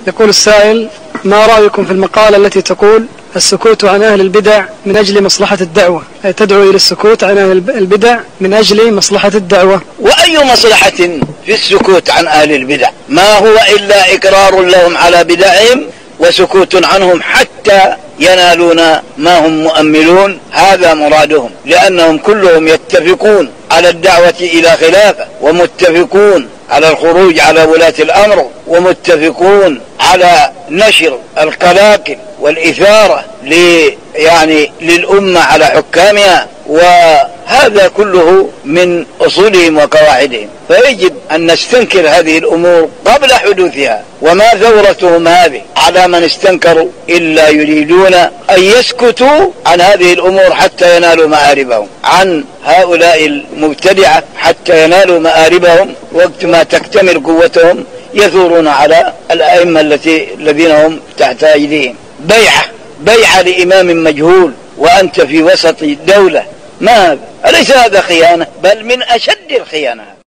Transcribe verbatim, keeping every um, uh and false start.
يقول السائل: ما رأيكم في المقالة التي تقول السكوت عن أهل البدع من أجل مصلحة الدعوة؟ أي تدعو إلى السكوت عن أهل البدع من أجل مصلحة الدعوة. وأي مصلحة في السكوت عن أهل البدع؟ ما هو إلا إقرار لهم على بدعهم وسكوت عنهم حتى ينالون ما هم مؤملون. هذا مرادهم، لأنهم كلهم يتفقون على الدعوة إلى خلافة، ومتفقون على الخروج على ولاة الأمر، ومتفقون على نشر القلاقل والإثارة يعني للأمة على حكامها، وهذا كله من أصولهم وقواعدهم. فيجب أن نستنكر هذه الأمور قبل حدوثها. وما ثورتهم هذه على من استنكروا إلا يريدون أن يسكتوا عن هذه الأمور حتى ينالوا مآربهم، عن هؤلاء المبتدعة حتى ينالوا مآربهم. وقت ما تكتمل قوتهم يثورون على الأئمة التي الذين هم تحت أيديهم. بيعة بيعة لإمام مجهول وأنت في وسط دولة، ما هذا؟ أليس هذا خيانة؟ بل من أشد الخيانة.